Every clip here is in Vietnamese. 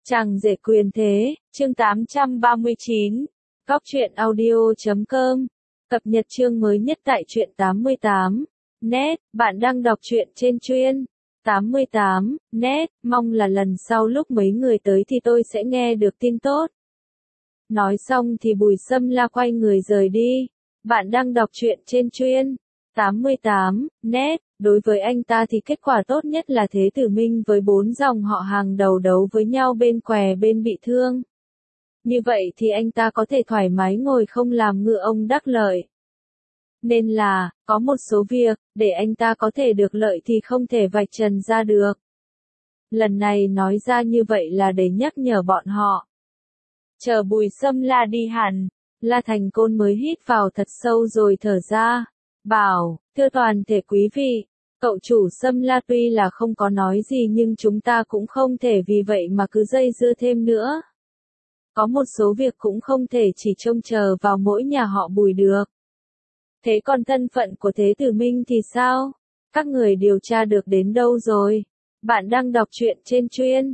Chàng rể quyền thế, chương 839, Góc truyện audio.com, cập nhật chương mới nhất tại truyện 88, net, bạn đang đọc truyện trên chuyên 88, net, mong là lần sau lúc mấy người tới thì tôi sẽ nghe được tin tốt. Nói xong thì Bùi Sâm La quay người rời đi. Bạn đang đọc truyện trên chuyên 88, net, đối với anh ta thì kết quả tốt nhất là Thế Tử Minh với 4 dòng họ hàng đầu đấu với nhau bên què bên bị thương. Như vậy thì anh ta có thể thoải mái ngồi không làm ngựa ông đắc lợi. Nên là, có một số việc, để anh ta có thể được lợi thì không thể vạch trần ra được. Lần này nói ra như vậy là để nhắc nhở bọn họ. Chờ Bùi Sâm La đi hẳn, La Thành Côn mới hít vào thật sâu rồi thở ra. Bảo, thưa toàn thể quý vị, cậu chủ Sâm La tuy là không có nói gì nhưng chúng ta cũng không thể vì vậy mà cứ dây dưa thêm nữa. Có một số việc cũng không thể chỉ trông chờ vào mỗi nhà họ Bùi được. Thế còn thân phận của Thế Tử Minh thì sao? Các người điều tra được đến đâu rồi? Bạn đang đọc truyện trên chuyên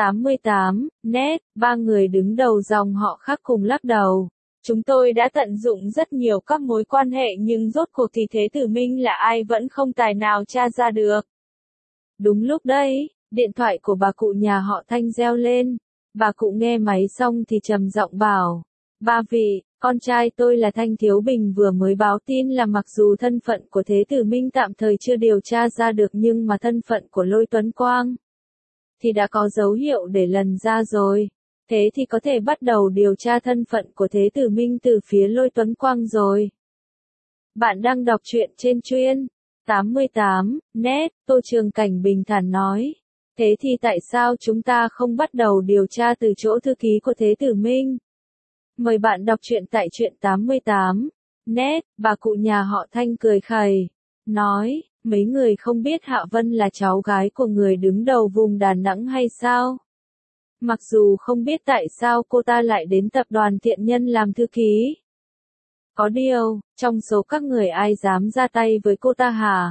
88, net, ba người đứng đầu dòng họ khác cùng lắc đầu. Chúng tôi đã tận dụng rất nhiều các mối quan hệ nhưng rốt cuộc thì Thế Tử Minh là ai vẫn không tài nào tra ra được. Đúng lúc đấy, điện thoại của bà cụ nhà họ Thanh reo lên. Bà cụ nghe máy xong thì trầm giọng bảo, ba vị, con trai tôi là Thanh Thiếu Bình vừa mới báo tin là mặc dù thân phận của Thế Tử Minh tạm thời chưa điều tra ra được nhưng mà thân phận của Lôi Tuấn Quang thì đã có dấu hiệu để lần ra rồi. Thế thì có thể bắt đầu điều tra thân phận của Thế Tử Minh từ phía Lôi Tuấn Quang rồi. Bạn đang đọc truyện trên chuyên 88, net, Tô Trường Cảnh bình thản nói. Thế thì tại sao chúng ta không bắt đầu điều tra từ chỗ thư ký của Thế Tử Minh? Mời bạn đọc truyện tại truyện 88, net, bà cụ nhà họ Thanh cười khẩy, nói, mấy người không biết Hạ Vân là cháu gái của người đứng đầu vùng Đà Nẵng hay sao? Mặc dù không biết tại sao cô ta lại đến tập đoàn Thiện Nhân làm thư ký. Có điều, trong số các người ai dám ra tay với cô ta hả?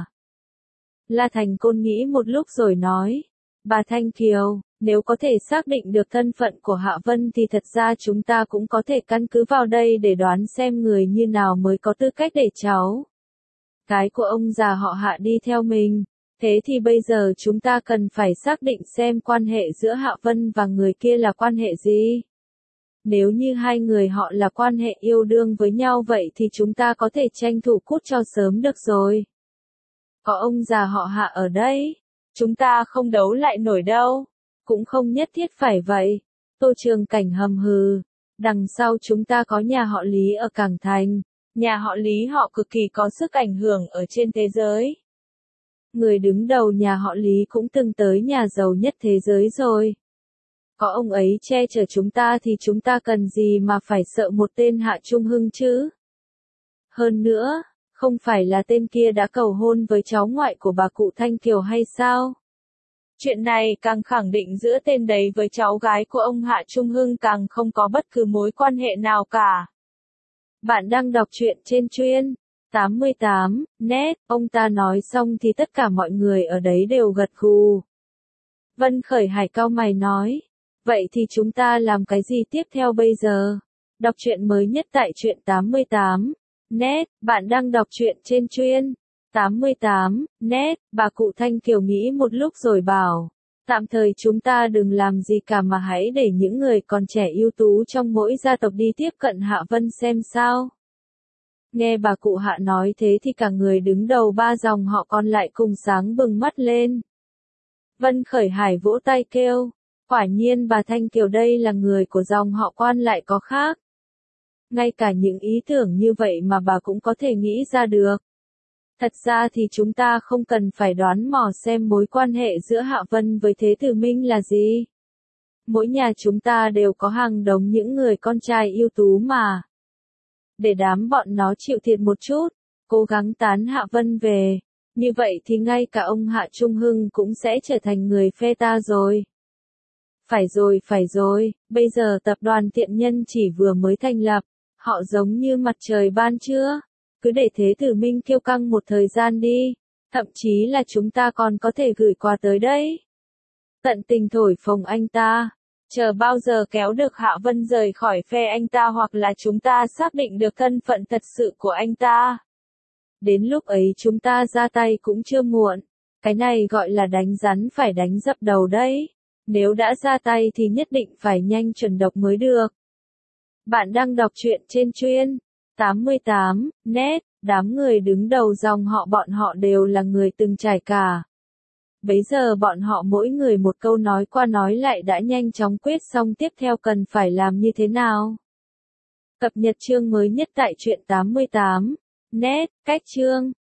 La Thành Côn nghĩ một lúc rồi nói, bà Thanh Kiều, nếu có thể xác định được thân phận của Hạ Vân thì thật ra chúng ta cũng có thể căn cứ vào đây để đoán xem người như nào mới có tư cách để cháu cái của ông già họ Hạ đi theo mình. Thế thì bây giờ chúng ta cần phải xác định xem quan hệ giữa Hạ Vân và người kia là quan hệ gì. Nếu như hai người họ là quan hệ yêu đương với nhau vậy thì chúng ta có thể tranh thủ cút cho sớm được rồi. Có ông già họ Hạ ở đây, chúng ta không đấu lại nổi đâu. Cũng không nhất thiết phải vậy. Tô Trường Cảnh hầm hừ. Đằng sau chúng ta có nhà họ Lý ở Cảng Thành. Nhà họ Lý họ cực kỳ có sức ảnh hưởng ở trên thế giới. Người đứng đầu nhà họ Lý cũng từng tới nhà giàu nhất thế giới rồi. Có ông ấy che chở chúng ta thì chúng ta cần gì mà phải sợ một tên Hạ Trung Hưng chứ? Hơn nữa, không phải là tên kia đã cầu hôn với cháu ngoại của bà cụ Thanh Kiều hay sao? Chuyện này càng khẳng định giữa tên đấy với cháu gái của ông Hạ Trung Hưng càng không có bất cứ mối quan hệ nào cả. Bạn đang đọc truyện trên chuyên 88, net, ông ta nói xong thì tất cả mọi người ở đấy đều gật gù. Vân Khởi Hải cau mày nói, vậy thì chúng ta làm cái gì tiếp theo bây giờ? Đọc truyện mới nhất tại truyện 88, net, bạn đang đọc truyện trên chuyên 88, net, bà cụ Thanh Kiều nghĩ một lúc rồi bảo, tạm thời chúng ta đừng làm gì cả mà hãy để những người còn trẻ ưu tú trong mỗi gia tộc đi tiếp cận Hạ Vân xem sao. Nghe bà cụ Hạ nói thế thì cả người đứng đầu ba dòng họ còn lại cùng sáng bừng mắt lên. Vân Khởi Hải vỗ tay kêu, quả nhiên bà Thanh Kiều đây là người của dòng họ Quan lại có khác. Ngay cả những ý tưởng như vậy mà bà cũng có thể nghĩ ra được. Thật ra thì chúng ta không cần phải đoán mò xem mối quan hệ giữa Hạ Vân với Thế Tử Minh là gì. Mỗi nhà chúng ta đều có hàng đống những người con trai ưu tú mà. Để đám bọn nó chịu thiệt một chút, cố gắng tán Hạ Vân về. Như vậy thì ngay cả ông Hạ Trung Hưng cũng sẽ trở thành người phe ta rồi. Phải rồi, bây giờ tập đoàn Thiện Nhân chỉ vừa mới thành lập, họ giống như mặt trời ban trưa. Cứ để Thế Tử Minh kiêu căng một thời gian đi, thậm chí là chúng ta còn có thể gửi quà tới đấy. Tận tình thổi phồng anh ta, Chờ bao giờ kéo được Hạ Vân rời khỏi phe anh ta hoặc là chúng ta xác định được thân phận thật sự của anh ta. Đến lúc ấy chúng ta ra tay cũng chưa muộn. Cái này gọi là đánh rắn phải đánh dập đầu đấy. Nếu đã ra tay thì nhất định phải nhanh chuẩn độc mới được. Bạn đang đọc truyện trên Chuyên 88 net, đám người đứng đầu dòng họ bọn họ đều là người từng trải cả. Bấy giờ bọn họ mỗi người một câu nói qua nói lại đã nhanh chóng quyết xong tiếp theo cần phải làm như thế nào. Cập nhật chương mới nhất tại truyện 88 net, cách chương.